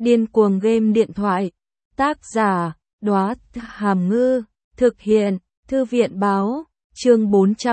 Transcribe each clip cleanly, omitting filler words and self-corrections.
Điên cuồng game điện thoại. Tác giả, Đóa Hàm Ngư. Thực hiện, Thư viện báo. Chương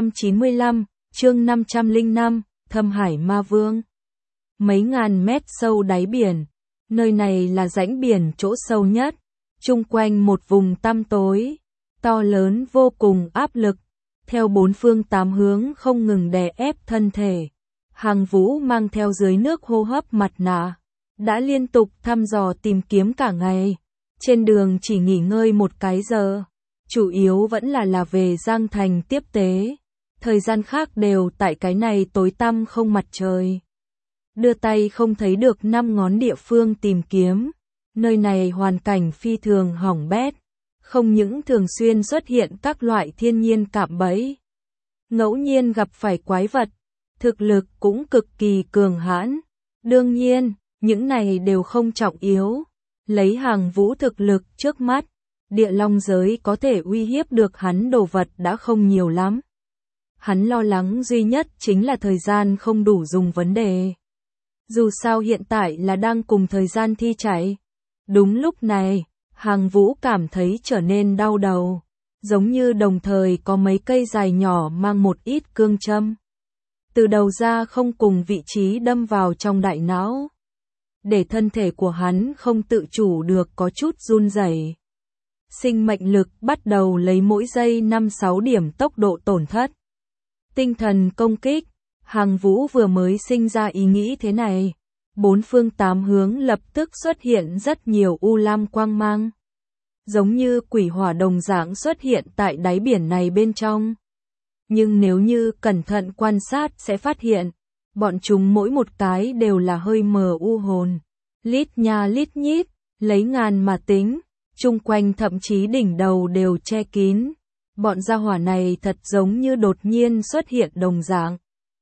495, chương 505, Thâm Hải Ma Vương. Mấy ngàn mét sâu đáy biển. Nơi này là rãnh biển chỗ sâu nhất. Chung quanh một vùng tăm tối, to lớn vô cùng áp lực. Theo bốn phương tám hướng không ngừng đè ép thân thể. Hằng Vũ mang theo dưới nước hô hấp mặt nạ. Đã liên tục thăm dò tìm kiếm cả ngày. Trên đường chỉ nghỉ ngơi một cái giờ. Chủ yếu vẫn là về Giang Thành tiếp tế. Thời gian khác đều tại cái này tối tăm không mặt trời. Đưa tay không thấy được 5 ngón địa phương tìm kiếm. Nơi này hoàn cảnh phi thường hỏng bét. Không những thường xuyên xuất hiện các loại thiên nhiên cạm bẫy. Ngẫu nhiên gặp phải quái vật. Thực lực cũng cực kỳ cường hãn. Đương nhiên, những này đều không trọng yếu. Lấy Hằng Vũ thực lực trước mắt, địa long giới có thể uy hiếp được hắn đồ vật đã không nhiều lắm. Hắn lo lắng duy nhất chính là thời gian không đủ dùng vấn đề. Dù sao hiện tại là đang cùng thời gian thi chạy. Đúng lúc này, Hằng Vũ cảm thấy trở nên đau đầu. Giống như đồng thời có mấy cây dài nhỏ mang một ít cương châm. Từ đầu ra không cùng vị trí đâm vào trong đại não. Để thân thể của hắn không tự chủ được có chút run rẩy. Sinh mệnh lực bắt đầu lấy mỗi giây 5-6 điểm tốc độ tổn thất. Tinh thần công kích, Hằng Vũ vừa mới sinh ra ý nghĩ thế này. Bốn phương tám hướng lập tức xuất hiện rất nhiều u lam quang mang. Giống như quỷ hỏa đồng dạng xuất hiện tại đáy biển này bên trong. Nhưng nếu như cẩn thận quan sát sẽ phát hiện, bọn chúng mỗi một cái đều là hơi mờ u hồn. Lít nha lít nhít, lấy ngàn mà tính, chung quanh thậm chí đỉnh đầu đều che kín. Bọn gia hỏa này thật giống như đột nhiên xuất hiện đồng dạng.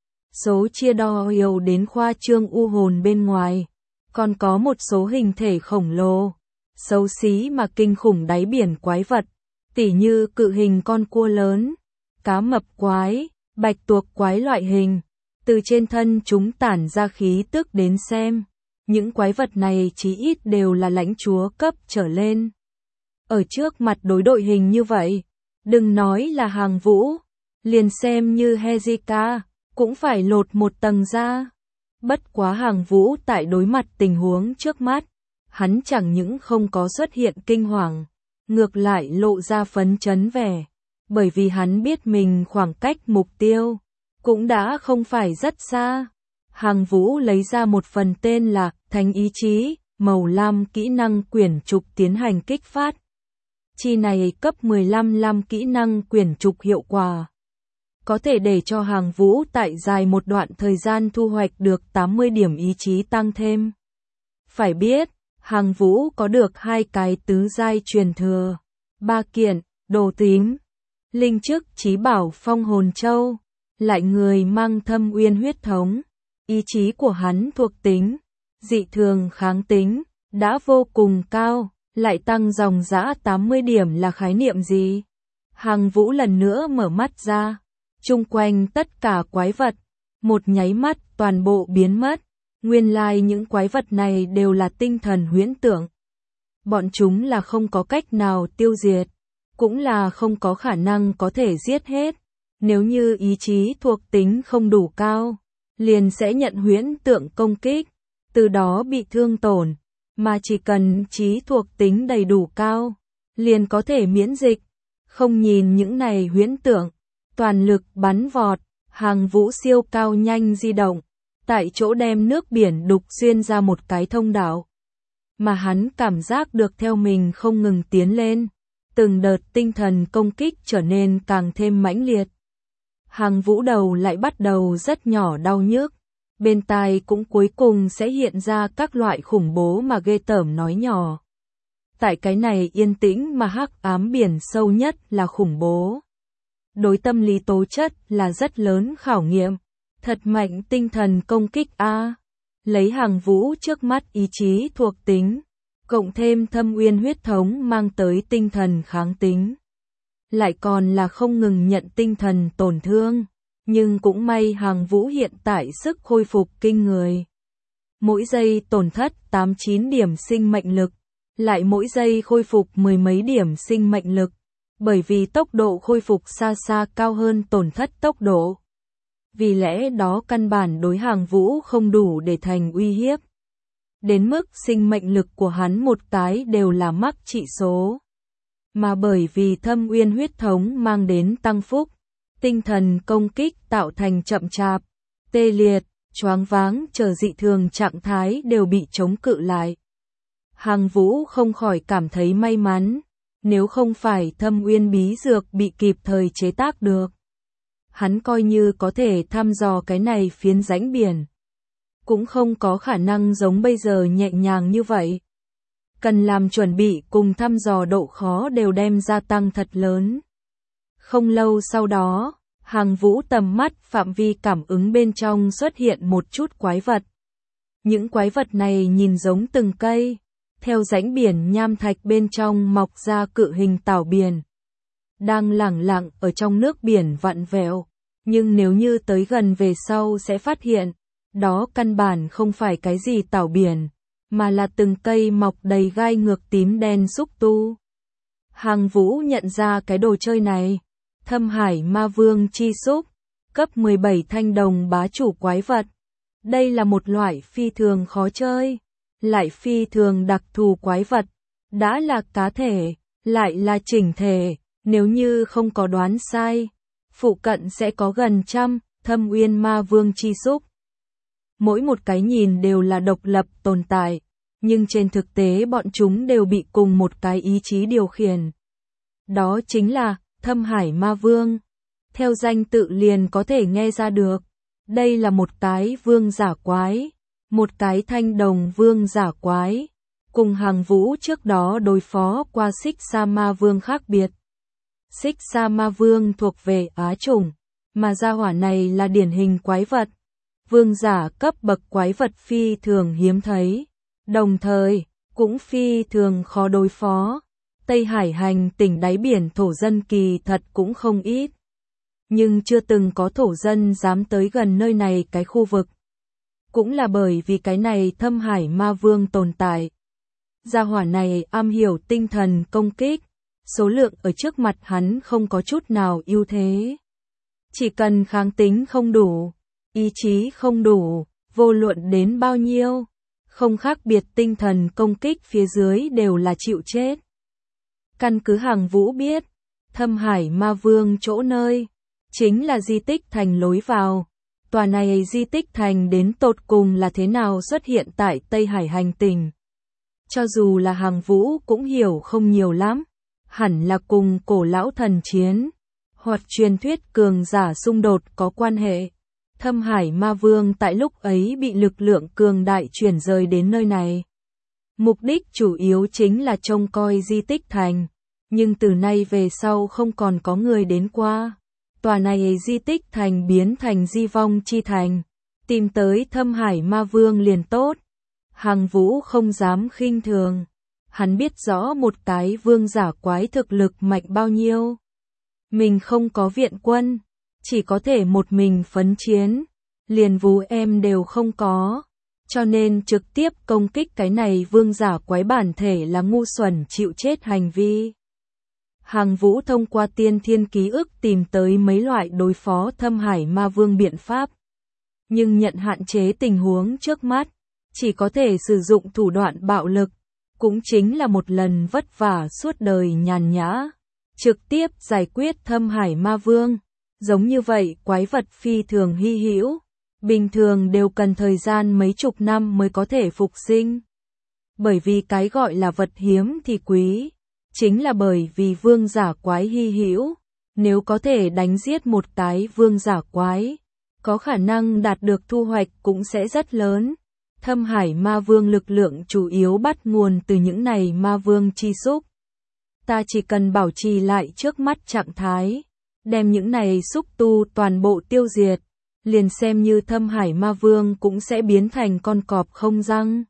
Số chia đo yếu đến khoa trương u hồn bên ngoài. Còn có một số hình thể khổng lồ, xấu xí mà kinh khủng đáy biển quái vật. Tỉ như cự hình con cua lớn, cá mập quái, bạch tuộc quái loại hình. Từ trên thân chúng tản ra khí tức đến xem. Những quái vật này chí ít đều là lãnh chúa cấp trở lên. Ở trước mặt đối đội hình như vậy, đừng nói là Hằng Vũ, liền xem như Hezika, cũng phải lột một tầng ra. Bất quá Hằng Vũ tại đối mặt tình huống trước mắt, hắn chẳng những không có xuất hiện kinh hoàng, ngược lại lộ ra phấn chấn vẻ, bởi vì hắn biết mình khoảng cách mục tiêu cũng đã không phải rất xa. Hằng Vũ lấy ra một phần tên là Thánh Ý Chí, màu lam kỹ năng quyển trục tiến hành kích phát. Chi này cấp 15 lam kỹ năng quyển trục hiệu quả. Có thể để cho Hằng Vũ tại dài một đoạn thời gian thu hoạch được 80 điểm ý chí tăng thêm. Phải biết, Hằng Vũ có được 2 cái tứ giai truyền thừa, 3 kiện, đồ tím, linh chức chí bảo phong hồn châu, lại người mang thâm uyên huyết thống. Ý chí của hắn thuộc tính, dị thường kháng tính, đã vô cùng cao, lại tăng dòng dã 80 điểm là khái niệm gì? Hằng Vũ lần nữa mở mắt ra, chung quanh tất cả quái vật, một nháy mắt toàn bộ biến mất. Nguyên lai những quái vật này đều là tinh thần huyễn tượng. Bọn chúng là không có cách nào tiêu diệt, cũng là không có khả năng có thể giết hết. Nếu như ý chí thuộc tính không đủ cao, liền sẽ nhận huyễn tượng công kích, từ đó bị thương tổn, mà chỉ cần trí thuộc tính đầy đủ cao, liền có thể miễn dịch. Không nhìn những này huyễn tượng, toàn lực bắn vọt, Hằng Vũ siêu cao nhanh di động, tại chỗ đem nước biển đục xuyên ra một cái thông đạo. Mà hắn cảm giác được theo mình không ngừng tiến lên, từng đợt tinh thần công kích trở nên càng thêm mãnh liệt. Hằng Vũ đầu lại bắt đầu rất nhỏ đau nhức, bên tai cũng cuối cùng sẽ hiện ra các loại khủng bố mà ghê tởm nói nhỏ. Tại cái này yên tĩnh mà hắc ám biển sâu nhất là khủng bố. Đối tâm lý tố chất là rất lớn khảo nghiệm, thật mạnh tinh thần công kích a. Lấy Hằng Vũ trước mắt ý chí thuộc tính, cộng thêm thâm uyên huyết thống mang tới tinh thần kháng tính. Lại còn là không ngừng nhận tinh thần tổn thương, nhưng cũng may Hằng Vũ hiện tại sức khôi phục kinh người. mỗi giây tổn thất 8-9 điểm sinh mệnh lực, lại mỗi giây khôi phục mười mấy điểm sinh mệnh lực, bởi vì tốc độ khôi phục xa xa cao hơn tổn thất tốc độ. Vì lẽ đó căn bản đối Hàng Vũ không đủ để thành uy hiếp. Đến mức sinh mệnh lực của hắn một cái đều là mắc trị số. Mà bởi vì Thâm Uyên huyết thống mang đến tăng phúc, tinh thần công kích tạo thành chậm chạp, tê liệt, choáng váng chờ dị thường trạng thái đều bị chống cự lại. Hàng Vũ không khỏi cảm thấy may mắn, nếu không phải Thâm Uyên bí dược bị kịp thời chế tác được, hắn coi như có thể thăm dò cái này phiến rãnh biển. Cũng không có khả năng giống bây giờ nhẹ nhàng như vậy. Cần làm chuẩn bị cùng thăm dò độ khó đều đem gia tăng thật lớn. Không lâu sau đó, Hàng Vũ tầm mắt phạm vi cảm ứng bên trong xuất hiện một chút quái vật. Những quái vật này nhìn giống từng cây, theo rãnh biển nham thạch bên trong mọc ra cự hình tảo biển. Đang lẳng lặng ở trong nước biển vặn vẹo, nhưng nếu như tới gần về sau sẽ phát hiện, đó căn bản không phải cái gì tảo biển, mà là từng cây mọc đầy gai ngược tím đen xúc tu. Hàng Vũ nhận ra cái đồ chơi này, Thâm Hải Ma Vương chi xúc, cấp 17 thanh đồng bá chủ quái vật. Đây là một loại phi thường khó chơi, lại phi thường đặc thù quái vật, đã là cá thể, lại là chỉnh thể, nếu như không có đoán sai, phụ cận sẽ có gần trăm Thâm Uyên Ma Vương chi xúc. Mỗi một cái nhìn đều là độc lập tồn tại, nhưng trên thực tế bọn chúng đều bị cùng một cái ý chí điều khiển. Đó chính là Thâm Hải Ma Vương. Theo danh tự liền có thể nghe ra được, đây là một cái vương giả quái, một cái thanh đồng vương giả quái, cùng Hàng Vũ trước đó đối phó qua Xích Sa Ma Vương khác biệt. Xích Sa Ma Vương thuộc về Á chủng, mà gia hỏa này là điển hình quái vật. Vương giả cấp bậc quái vật phi thường hiếm thấy, đồng thời cũng phi thường khó đối phó. Tây Hải hành tỉnh đáy biển thổ dân kỳ thật cũng không ít, nhưng chưa từng có thổ dân dám tới gần nơi này cái khu vực. Cũng là bởi vì cái này Thâm Hải Ma Vương tồn tại. Gia hỏa này am hiểu tinh thần công kích, số lượng ở trước mặt hắn không có chút nào ưu thế. Chỉ cần kháng tính không đủ, ý chí không đủ, vô luận đến bao nhiêu, không khác biệt tinh thần công kích phía dưới đều là chịu chết. Căn cứ Hàng Vũ biết, Thâm Hải Ma Vương chỗ nơi, chính là di tích thành lối vào. Tòa này di tích thành đến tột cùng là thế nào xuất hiện tại Tây Hải hành tinh. Cho dù là Hàng Vũ cũng hiểu không nhiều lắm, hẳn là cùng cổ lão thần chiến, hoặc truyền thuyết cường giả xung đột có quan hệ. Thâm Hải Ma Vương tại lúc ấy bị lực lượng cường đại chuyển rời đến nơi này. Mục đích chủ yếu chính là trông coi di tích thành, nhưng từ nay về sau không còn có người đến qua. Tòa này di tích thành biến thành di vong chi thành, tìm tới Thâm Hải Ma Vương liền tốt. Hàng Vũ không dám khinh thường, hắn biết rõ một cái vương giả quái thực lực mạnh bao nhiêu. Mình không có viện quân, chỉ có thể một mình phấn chiến, liền vú em đều không có, cho nên trực tiếp công kích cái này vương giả quái bản thể là ngu xuẩn chịu chết hành vi. Hàng Vũ thông qua tiên thiên ký ức tìm tới mấy loại đối phó Thâm Hải Ma Vương biện pháp, nhưng nhận hạn chế tình huống trước mắt, chỉ có thể sử dụng thủ đoạn bạo lực, cũng chính là một lần vất vả suốt đời nhàn nhã, trực tiếp giải quyết Thâm Hải Ma Vương. Giống như vậy quái vật phi thường hy hữu, bình thường đều cần thời gian mấy chục năm mới có thể phục sinh. Bởi vì cái gọi là vật hiếm thì quý, chính là bởi vì vương giả quái hy hữu, nếu có thể đánh giết một cái vương giả quái, có khả năng đạt được thu hoạch cũng sẽ rất lớn. Thâm Hải Ma Vương lực lượng chủ yếu bắt nguồn từ những này Ma Vương chi xúc. Ta chỉ cần bảo trì lại trước mắt trạng thái, đem những này xúc tu toàn bộ tiêu diệt, liền xem như Thâm Hải Ma Vương cũng sẽ biến thành con cọp không răng.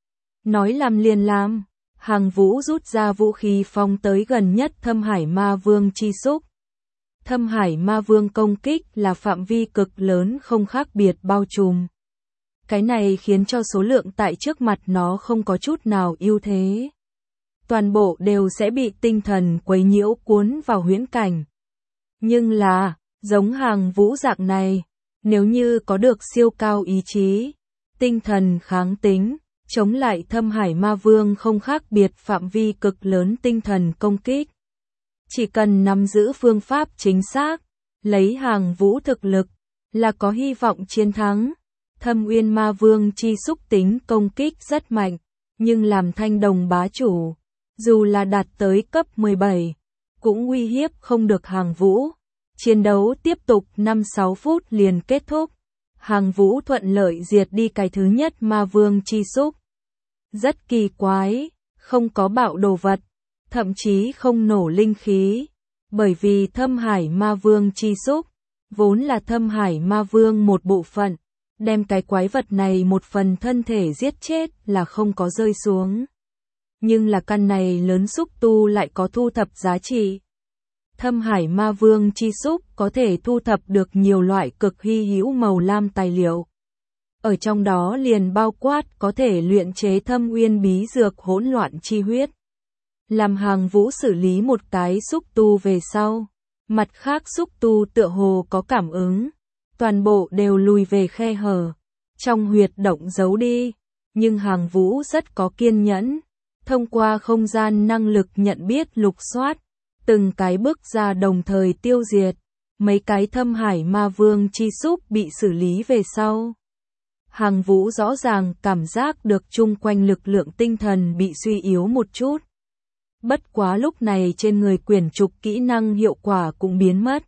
Nói làm liền làm, Hàng Vũ rút ra vũ khí phóng tới gần nhất Thâm Hải Ma Vương chi xúc. Thâm Hải Ma Vương công kích là phạm vi cực lớn không khác biệt bao trùm. Cái này khiến cho số lượng tại trước mặt nó không có chút nào ưu thế. Toàn bộ đều sẽ bị tinh thần quấy nhiễu cuốn vào huyễn cảnh. Nhưng là, giống Hàng Vũ dạng này, nếu như có được siêu cao ý chí, tinh thần kháng tính, chống lại Thâm Hải Ma Vương không khác biệt phạm vi cực lớn tinh thần công kích. Chỉ cần nắm giữ phương pháp chính xác, lấy Hàng Vũ thực lực, là có hy vọng chiến thắng. Thâm Uyên Ma Vương chi xúc tính công kích rất mạnh, nhưng làm Thanh Đồng bá chủ, dù là đạt tới cấp 17, cũng uy hiếp không được Hàng Vũ. Chiến đấu tiếp tục 5-6 phút liền kết thúc. Hàng Vũ thuận lợi diệt đi cái thứ nhất Ma Vương chi xúc. Rất kỳ quái, không có bạo đồ vật, thậm chí không nổ linh khí, bởi vì Thâm Hải Ma Vương chi xúc, vốn là Thâm Hải Ma Vương một bộ phận, đem cái quái vật này một phần thân thể giết chết là không có rơi xuống. Nhưng là căn này lớn xúc tu lại có thu thập giá trị. Thâm Hải Ma Vương chi xúc có thể thu thập được nhiều loại cực hy hữu màu lam tài liệu. Ở trong đó liền bao quát có thể luyện chế Thâm Uyên bí dược hỗn loạn chi huyết. Làm Hàng Vũ xử lý một cái xúc tu về sau, mặt khác xúc tu tựa hồ có cảm ứng, toàn bộ đều lùi về khe hở, trong huyệt động giấu đi. Nhưng Hàng Vũ rất có kiên nhẫn, thông qua không gian năng lực nhận biết lục soát, từng cái bước ra đồng thời tiêu diệt. Mấy cái Thâm Hải Ma Vương chi xúc bị xử lý về sau, Hàng Vũ rõ ràng cảm giác được chung quanh lực lượng tinh thần bị suy yếu một chút. Bất quá lúc này trên người quyển trục kỹ năng hiệu quả cũng biến mất.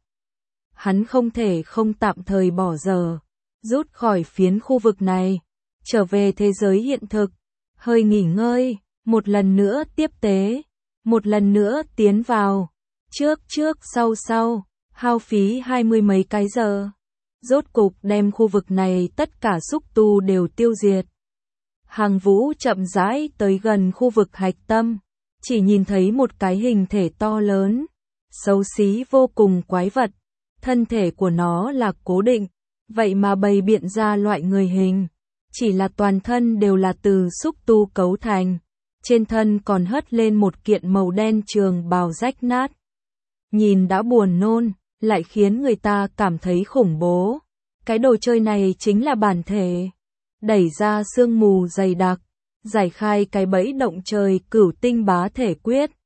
Hắn không thể không tạm thời bỏ giờ, rút khỏi phiến khu vực này, trở về thế giới hiện thực, hơi nghỉ ngơi, một lần nữa tiếp tế, một lần nữa tiến vào, trước sau, hao phí 20 mấy cái giờ. Rốt cục đem khu vực này tất cả xúc tu đều tiêu diệt. Hàng Vũ chậm rãi tới gần khu vực hạch tâm, chỉ nhìn thấy một cái hình thể to lớn, xấu xí vô cùng quái vật. Thân thể của nó là cố định, vậy mà bày biện ra loại người hình, chỉ là toàn thân đều là từ xúc tu cấu thành, trên thân còn hất lên một kiện màu đen trường bào rách nát. Nhìn đã buồn nôn, lại khiến người ta cảm thấy khủng bố. Cái đồ chơi này chính là bản thể. Đẩy ra sương mù dày đặc, giải khai cái bẫy động trời Cửu Tinh Bá Thể Quyết.